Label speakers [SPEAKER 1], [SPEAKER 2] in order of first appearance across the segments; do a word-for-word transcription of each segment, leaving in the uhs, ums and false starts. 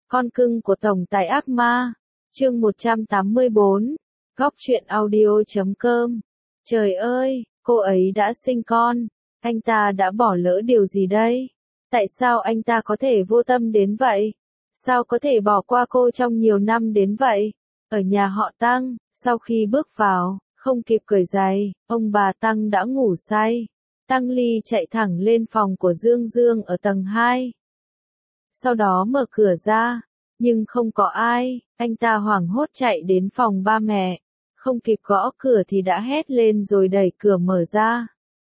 [SPEAKER 1] Con cưng của tổng tài ác ma. Chương một trăm tám mươi bốn. Góc truyện audio chấm com. Trời ơi, cô ấy đã sinh con. Anh ta đã bỏ lỡ điều gì đây? Tại sao anh ta có thể vô tâm đến vậy? Sao có thể bỏ qua cô trong nhiều năm đến vậy? Ở nhà họ Tăng, sau khi bước vào, không kịp cởi giày, ông bà Tăng đã ngủ say. Tăng Ly chạy thẳng lên phòng của Dương Dương ở tầng hai. Sau đó mở cửa ra, nhưng không có ai, anh ta hoảng hốt chạy đến phòng ba mẹ. Không kịp gõ cửa thì đã hét lên rồi đẩy cửa mở ra.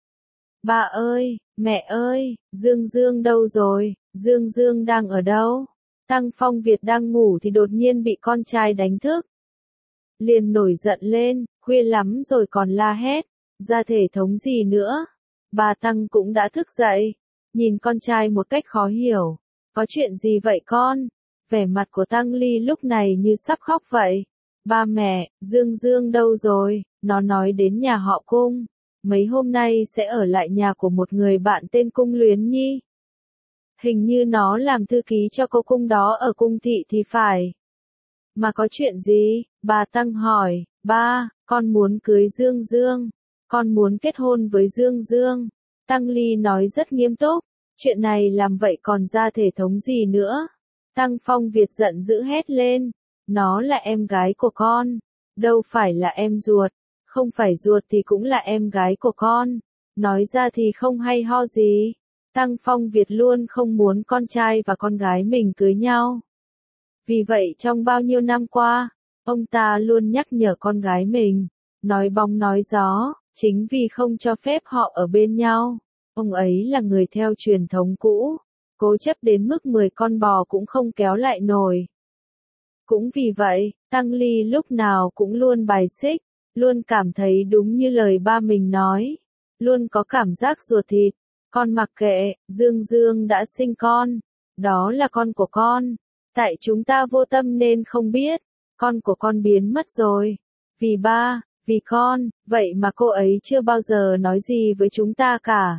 [SPEAKER 1] Ba ơi, mẹ ơi, Dương Dương đâu rồi, Dương Dương đang ở đâu? Tăng Phong Việt đang ngủ thì đột nhiên bị con trai đánh thức. Liền nổi giận lên, khuya lắm rồi còn la hét, ra thể thống gì nữa. Bà Tăng cũng đã thức dậy, nhìn con trai một cách khó hiểu. Có chuyện gì vậy con? Vẻ mặt của Tăng Ly lúc này như sắp khóc vậy. Ba mẹ, Dương Dương đâu rồi? Nó nói đến nhà họ Cung. Mấy hôm nay sẽ ở lại nhà của một người bạn tên Cung Luyến Nhi. Hình như nó làm thư ký cho cô Cung đó ở Cung Thị thì phải. Mà có chuyện gì? Bà Tăng hỏi. Ba, con muốn cưới Dương Dương. Con muốn kết hôn với Dương Dương. Tăng Ly nói rất nghiêm túc. Chuyện này làm vậy còn ra thể thống gì nữa? Tăng Phong Việt giận dữ hét lên. Nó là em gái của con. Đâu phải là em ruột. Không phải ruột thì cũng là em gái của con. Nói ra thì không hay ho gì. Tăng Phong Việt luôn không muốn con trai và con gái mình cưới nhau. Vì vậy trong bao nhiêu năm qua, ông ta luôn nhắc nhở con gái mình. Nói bóng nói gió, chính vì không cho phép họ ở bên nhau. Ông ấy là người theo truyền thống cũ, cố chấp đến mức mười con bò cũng không kéo lại nổi. Cũng vì vậy, Tăng Ly lúc nào cũng luôn bài xích, luôn cảm thấy đúng như lời ba mình nói, luôn có cảm giác ruột thịt. Con mặc kệ, Dương Dương đã sinh con, đó là con của con. Tại chúng ta vô tâm nên không biết, con của con biến mất rồi. Vì ba, vì con, vậy mà cô ấy chưa bao giờ nói gì với chúng ta cả.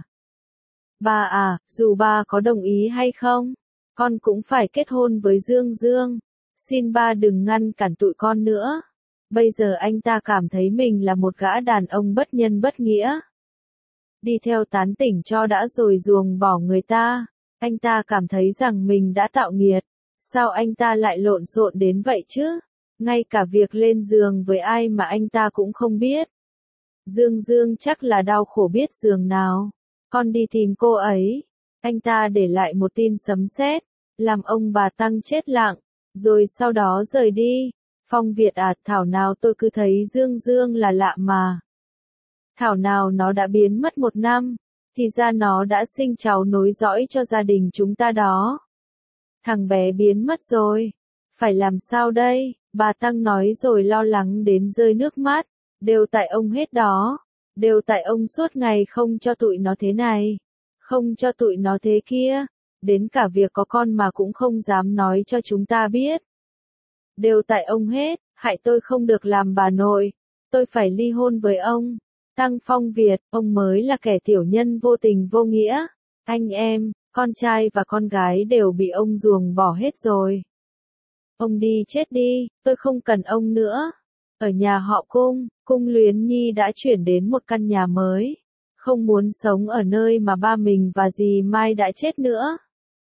[SPEAKER 1] Ba à, dù ba có đồng ý hay không, con cũng phải kết hôn với Dương Dương. Xin ba đừng ngăn cản tụi con nữa. Bây giờ anh ta cảm thấy mình là một gã đàn ông bất nhân bất nghĩa. Đi theo tán tỉnh cho đã rồi ruồng bỏ người ta. Anh ta cảm thấy rằng mình đã tạo nghiệt. Sao anh ta lại lộn xộn đến vậy chứ? Ngay cả việc lên giường với ai mà anh ta cũng không biết. Dương Dương chắc là đau khổ biết giường nào. Con đi tìm cô ấy. Anh ta để lại một tin sấm sét, làm ông bà Tăng chết lặng, rồi sau đó rời đi. Phong Việt à, thảo nào tôi cứ thấy Dương Dương là lạ mà. Thảo nào nó đã biến mất một năm, thì ra nó đã sinh cháu nối dõi cho gia đình chúng ta đó. Thằng bé biến mất rồi. Phải làm sao đây? Bà Tăng nói rồi lo lắng đến rơi nước mắt. Đều tại ông hết đó. Đều tại ông suốt ngày không cho tụi nó thế này. Không cho tụi nó thế kia. Đến cả việc có con mà cũng không dám nói cho chúng ta biết. Đều tại ông hết, hại tôi không được làm bà nội. Tôi phải ly hôn với ông. Tăng Phong Việt, ông mới là kẻ tiểu nhân vô tình vô nghĩa. Anh em, con trai và con gái đều bị ông ruồng bỏ hết rồi. Ông đi chết đi, tôi không cần ông nữa. Ở nhà họ Cung, Cung Luyến Nhi đã chuyển đến một căn nhà mới. Không muốn sống ở nơi mà ba mình và dì Mai đã chết nữa.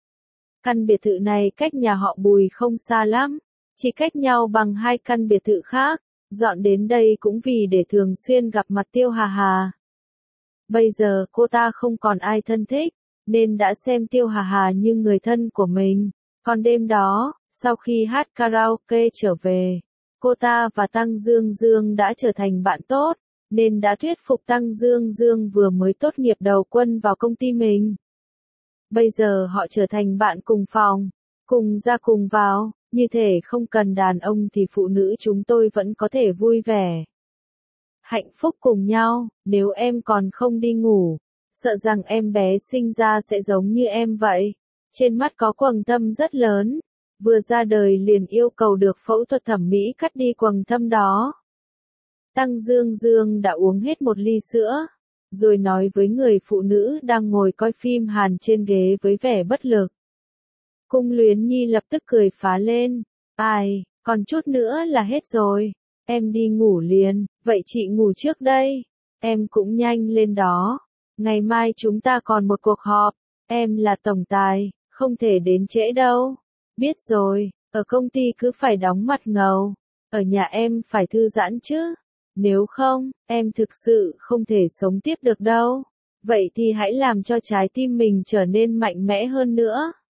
[SPEAKER 1] Căn biệt thự này cách nhà họ Bùi không xa lắm. Chỉ cách nhau bằng hai căn biệt thự khác. Dọn đến đây cũng vì để thường xuyên gặp mặt Tiêu Hà Hà. Bây giờ cô ta không còn ai thân thích, nên đã xem Tiêu Hà Hà như người thân của mình. Còn đêm đó, sau khi hát karaoke trở về, cô ta và Tăng Dương Dương đã trở thành bạn tốt, nên đã thuyết phục Tăng Dương Dương vừa mới tốt nghiệp đầu quân vào công ty mình. Bây giờ họ trở thành bạn cùng phòng, cùng ra cùng vào, như thể không cần đàn ông thì phụ nữ chúng tôi vẫn có thể vui vẻ. Hạnh phúc cùng nhau, nếu em còn không đi ngủ, sợ rằng em bé sinh ra sẽ giống như em vậy. Trên mắt có quầng thâm rất lớn, vừa ra đời liền yêu cầu được phẫu thuật thẩm mỹ cắt đi quầng thâm đó. Tăng Dương Dương đã uống hết một ly sữa, rồi nói với người phụ nữ đang ngồi coi phim Hàn trên ghế với vẻ bất lực. Cung Luyến Nhi lập tức cười phá lên. Ai, còn chút nữa là hết rồi. Em đi ngủ liền, vậy chị ngủ trước đây. Em cũng nhanh lên đó. Ngày mai chúng ta còn một cuộc họp. Em là tổng tài, không thể đến trễ đâu. Biết rồi, ở công ty cứ phải đóng mặt ngầu. Ở nhà em phải thư giãn chứ. Nếu không, em thực sự không thể sống tiếp được đâu. Vậy thì hãy làm cho trái tim mình trở nên mạnh mẽ hơn nữa.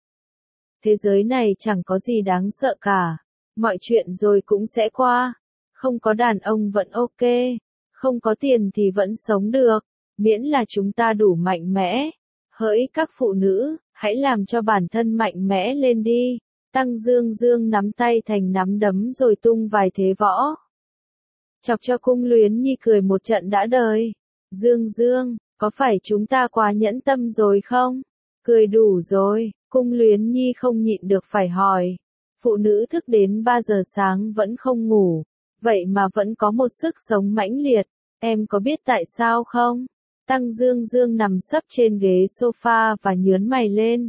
[SPEAKER 1] Thế giới này chẳng có gì đáng sợ cả. Mọi chuyện rồi cũng sẽ qua. Không có đàn ông vẫn ok. Không có tiền thì vẫn sống được. Miễn là chúng ta đủ mạnh mẽ. Hỡi các phụ nữ, hãy làm cho bản thân mạnh mẽ lên đi. Tăng Dương Dương nắm tay thành nắm đấm rồi tung vài thế võ. Chọc cho Cung Luyến Nhi cười một trận đã đời. Dương Dương, có phải chúng ta quá nhẫn tâm rồi không? Cười đủ rồi, Cung Luyến Nhi không nhịn được phải hỏi. Phụ nữ thức đến ba giờ sáng vẫn không ngủ, vậy mà vẫn có một sức sống mãnh liệt, em có biết tại sao không? Tăng Dương Dương nằm sấp trên ghế sofa và nhớn mày lên.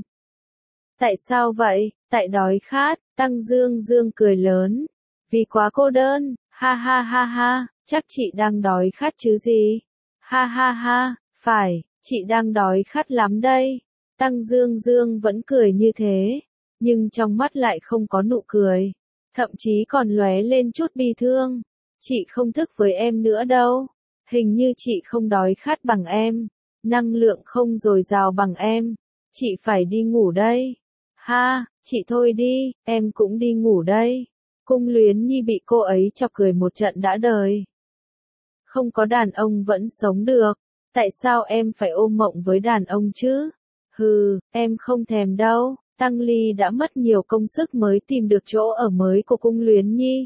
[SPEAKER 1] Tại sao vậy? Tại đói khát, Tăng Dương Dương cười lớn. Vì quá cô đơn, ha ha ha ha, chắc chị đang đói khát chứ gì? Ha ha ha, phải, chị đang đói khát lắm đây. Tăng Dương Dương vẫn cười như thế, nhưng trong mắt lại không có nụ cười, thậm chí còn lóe lên chút bi thương. Chị không thức với em nữa đâu, hình như chị không đói khát bằng em, năng lượng không dồi dào bằng em, chị phải đi ngủ đây. Ha, chị thôi đi, em cũng đi ngủ đây. Cung Luyến Nhi bị cô ấy chọc cười một trận đã đời. Không có đàn ông vẫn sống được, tại sao em phải ôm mộng với đàn ông chứ? Hừ, em không thèm đâu. Tăng Ly đã mất nhiều công sức mới tìm được chỗ ở mới của Cung Luyến Nhi.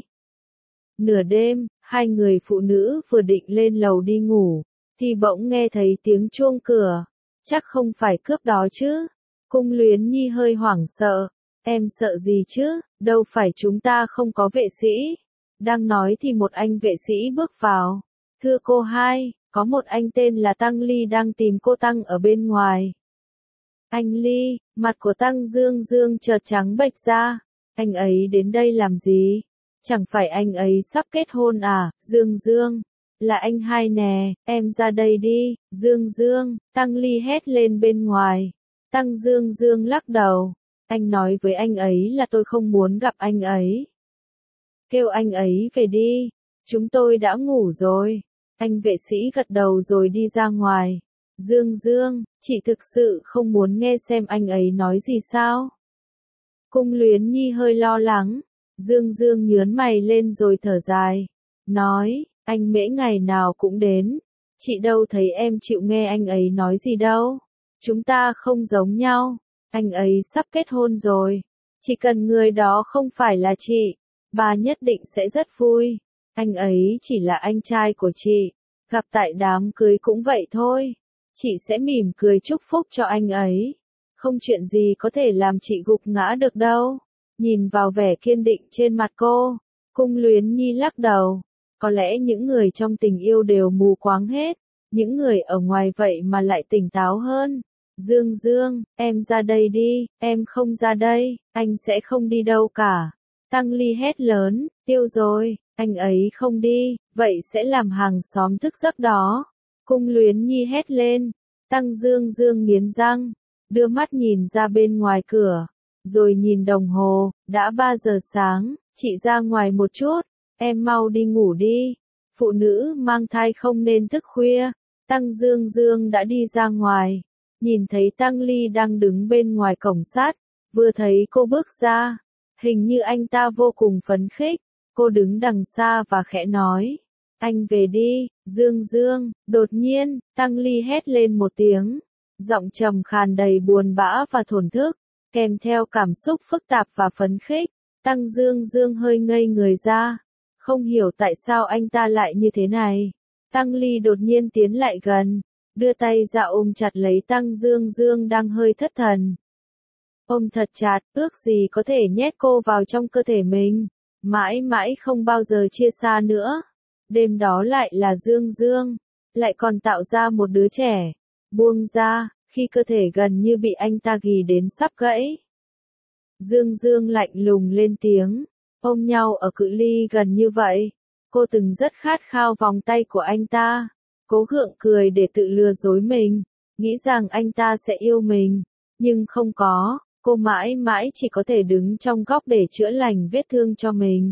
[SPEAKER 1] Nửa đêm, hai người phụ nữ vừa định lên lầu đi ngủ, thì bỗng nghe thấy tiếng chuông cửa. Chắc không phải cướp đó chứ? Cung Luyến Nhi hơi hoảng sợ. Em sợ gì chứ? Đâu phải chúng ta không có vệ sĩ. Đang nói thì một anh vệ sĩ bước vào. Thưa cô hai, có một anh tên là Tăng Ly đang tìm cô Tăng ở bên ngoài. Anh Ly, mặt của Tăng Dương Dương chợt trắng bệch ra. Anh ấy đến đây làm gì? Chẳng phải anh ấy sắp kết hôn à? Dương Dương, là anh hai nè, em ra đây đi. Dương Dương, Tăng Ly hét lên bên ngoài. Tăng Dương Dương lắc đầu. Anh nói với anh ấy là tôi không muốn gặp anh ấy. Kêu anh ấy về đi. Chúng tôi đã ngủ rồi. Anh vệ sĩ gật đầu rồi đi ra ngoài. Dương Dương, chị thực sự không muốn nghe xem anh ấy nói gì sao? Cung Luyến Nhi hơi lo lắng. Dương Dương nhớn mày lên rồi thở dài. Nói, anh Mễ ngày nào cũng đến. Chị đâu thấy em chịu nghe anh ấy nói gì đâu. Chúng ta không giống nhau. Anh ấy sắp kết hôn rồi. Chỉ cần người đó không phải là chị, bà nhất định sẽ rất vui. Anh ấy chỉ là anh trai của chị. Gặp tại đám cưới cũng vậy thôi. Chị sẽ mỉm cười chúc phúc cho anh ấy. Không chuyện gì có thể làm chị gục ngã được đâu. Nhìn vào vẻ kiên định trên mặt cô, Cung Luyến Nhi lắc đầu. Có lẽ những người trong tình yêu đều mù quáng hết. Những người ở ngoài vậy mà lại tỉnh táo hơn. Dương Dương, em ra đây đi, em không ra đây, anh sẽ không đi đâu cả. Tăng Ly hét lớn, tiêu rồi, anh ấy không đi, vậy sẽ làm hàng xóm thức giấc đó. Cung Luyến Nhi hét lên. Tăng Dương Dương nghiến răng, đưa mắt nhìn ra bên ngoài cửa, rồi nhìn đồng hồ, đã ba giờ sáng, chị ra ngoài một chút, em mau đi ngủ đi. Phụ nữ mang thai không nên thức khuya. Tăng Dương Dương đã đi ra ngoài, nhìn thấy Tăng Ly đang đứng bên ngoài cổng sắt, vừa thấy cô bước ra, hình như anh ta vô cùng phấn khích. Cô đứng đằng xa và khẽ nói, anh về đi, Dương Dương. Đột nhiên, Tăng Ly hét lên một tiếng, giọng trầm khàn đầy buồn bã và thổn thức, kèm theo cảm xúc phức tạp và phấn khích. Tăng Dương Dương hơi ngây người ra, không hiểu tại sao anh ta lại như thế này. Tăng Ly đột nhiên tiến lại gần, đưa tay ra ôm chặt lấy Tăng Dương Dương đang hơi thất thần. Ôm thật chặt, ước gì có thể nhét cô vào trong cơ thể mình, mãi mãi không bao giờ chia xa nữa. Đêm đó lại là Dương Dương, lại còn tạo ra một đứa trẻ. Buông ra, khi cơ thể gần như bị anh ta ghì đến sắp gãy. Dương Dương lạnh lùng lên tiếng, ôm nhau ở cự ly gần như vậy. Cô từng rất khát khao vòng tay của anh ta, cố gượng cười để tự lừa dối mình, nghĩ rằng anh ta sẽ yêu mình, nhưng không có, cô mãi mãi chỉ có thể đứng trong góc để chữa lành vết thương cho mình.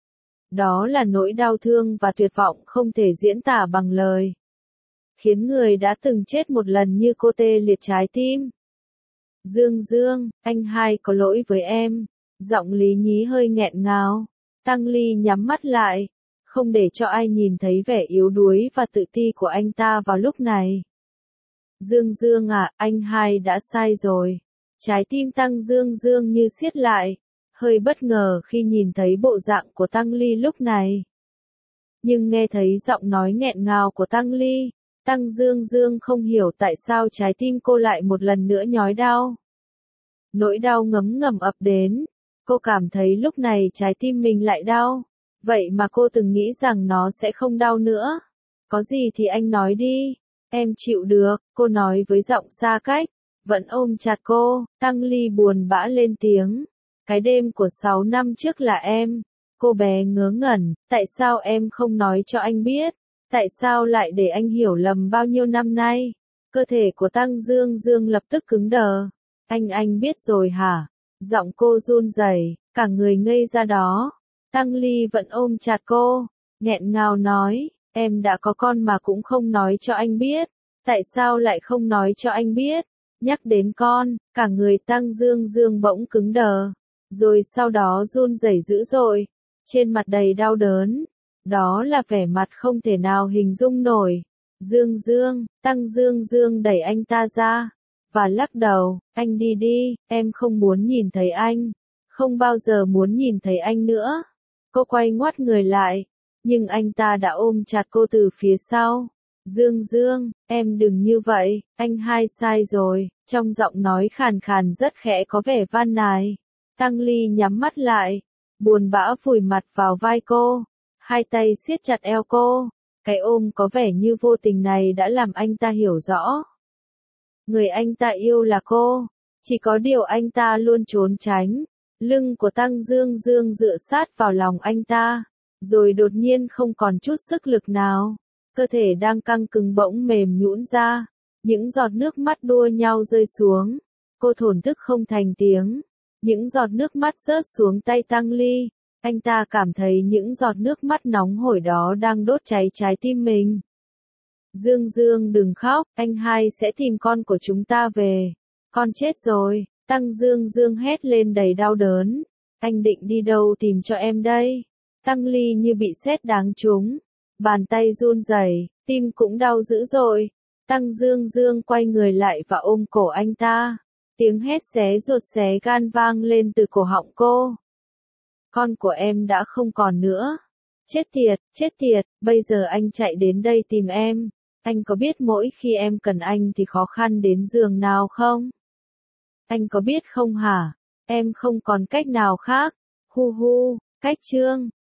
[SPEAKER 1] Đó là nỗi đau thương và tuyệt vọng không thể diễn tả bằng lời, khiến người đã từng chết một lần như cô tê liệt trái tim. Dương Dương, anh hai có lỗi với em, giọng Lý Nhí hơi nghẹn ngào. Tăng Ly nhắm mắt lại, không để cho ai nhìn thấy vẻ yếu đuối và tự ti của anh ta vào lúc này. Dương Dương à, anh hai đã sai rồi. Trái tim Tăng Dương Dương như siết lại, hơi bất ngờ khi nhìn thấy bộ dạng của Tăng Ly lúc này. Nhưng nghe thấy giọng nói nghẹn ngào của Tăng Ly, Tăng Dương Dương không hiểu tại sao trái tim cô lại một lần nữa nhói đau. Nỗi đau ngấm ngầm ập đến, cô cảm thấy lúc này trái tim mình lại đau, vậy mà cô từng nghĩ rằng nó sẽ không đau nữa. Có gì thì anh nói đi, em chịu được, cô nói với giọng xa cách, vẫn ôm chặt cô. Tăng Ly buồn bã lên tiếng, cái đêm của sáu năm trước là em. Cô bé ngớ ngẩn, tại sao em không nói cho anh biết? Tại sao lại để anh hiểu lầm bao nhiêu năm nay? Cơ thể của Tăng Dương Dương lập tức cứng đờ. Anh anh biết rồi hả? Giọng cô run rẩy, cả người ngây ra đó. Tăng Ly vẫn ôm chặt cô, nghẹn ngào nói, em đã có con mà cũng không nói cho anh biết. Tại sao lại không nói cho anh biết? Nhắc đến con, cả người Tăng Dương Dương bỗng cứng đờ, rồi sau đó run rẩy dữ dội, trên mặt đầy đau đớn. Đó là vẻ mặt không thể nào hình dung nổi. Dương Dương, Tăng Dương Dương đẩy anh ta ra, và lắc đầu, anh đi đi, em không muốn nhìn thấy anh, không bao giờ muốn nhìn thấy anh nữa. Cô quay ngoắt người lại, nhưng anh ta đã ôm chặt cô từ phía sau. Dương Dương, em đừng như vậy, anh hai sai rồi, trong giọng nói khàn khàn rất khẽ có vẻ van nài. Tăng Ly nhắm mắt lại, buồn bã vùi mặt vào vai cô, hai tay siết chặt eo cô, cái ôm có vẻ như vô tình này đã làm anh ta hiểu rõ. Người anh ta yêu là cô, chỉ có điều anh ta luôn trốn tránh. Lưng của Tăng Dương Dương dựa sát vào lòng anh ta, rồi đột nhiên không còn chút sức lực nào. Cơ thể đang căng cứng bỗng mềm nhũn ra, những giọt nước mắt đua nhau rơi xuống. Cô thổn thức không thành tiếng, những giọt nước mắt rớt xuống tay Tăng Ly. Anh ta cảm thấy những giọt nước mắt nóng hổi đó đang đốt cháy trái tim mình. Dương Dương đừng khóc, anh hai sẽ tìm con của chúng ta về. Con chết rồi, Tăng Dương Dương hét lên đầy đau đớn. Anh định đi đâu tìm cho em đây? Tăng Ly như bị sét đáng trúng, bàn tay run rẩy, tim cũng đau dữ dội. Tăng Dương Dương quay người lại và ôm cổ anh ta. Tiếng hét xé ruột xé gan vang lên từ cổ họng cô. Con của em đã không còn nữa. Chết tiệt, chết tiệt, bây giờ anh chạy đến đây tìm em. Anh có biết mỗi khi em cần anh thì khó khăn đến giường nào không? Anh có biết không hả? Em không còn cách nào khác. Hu hu, cách chương.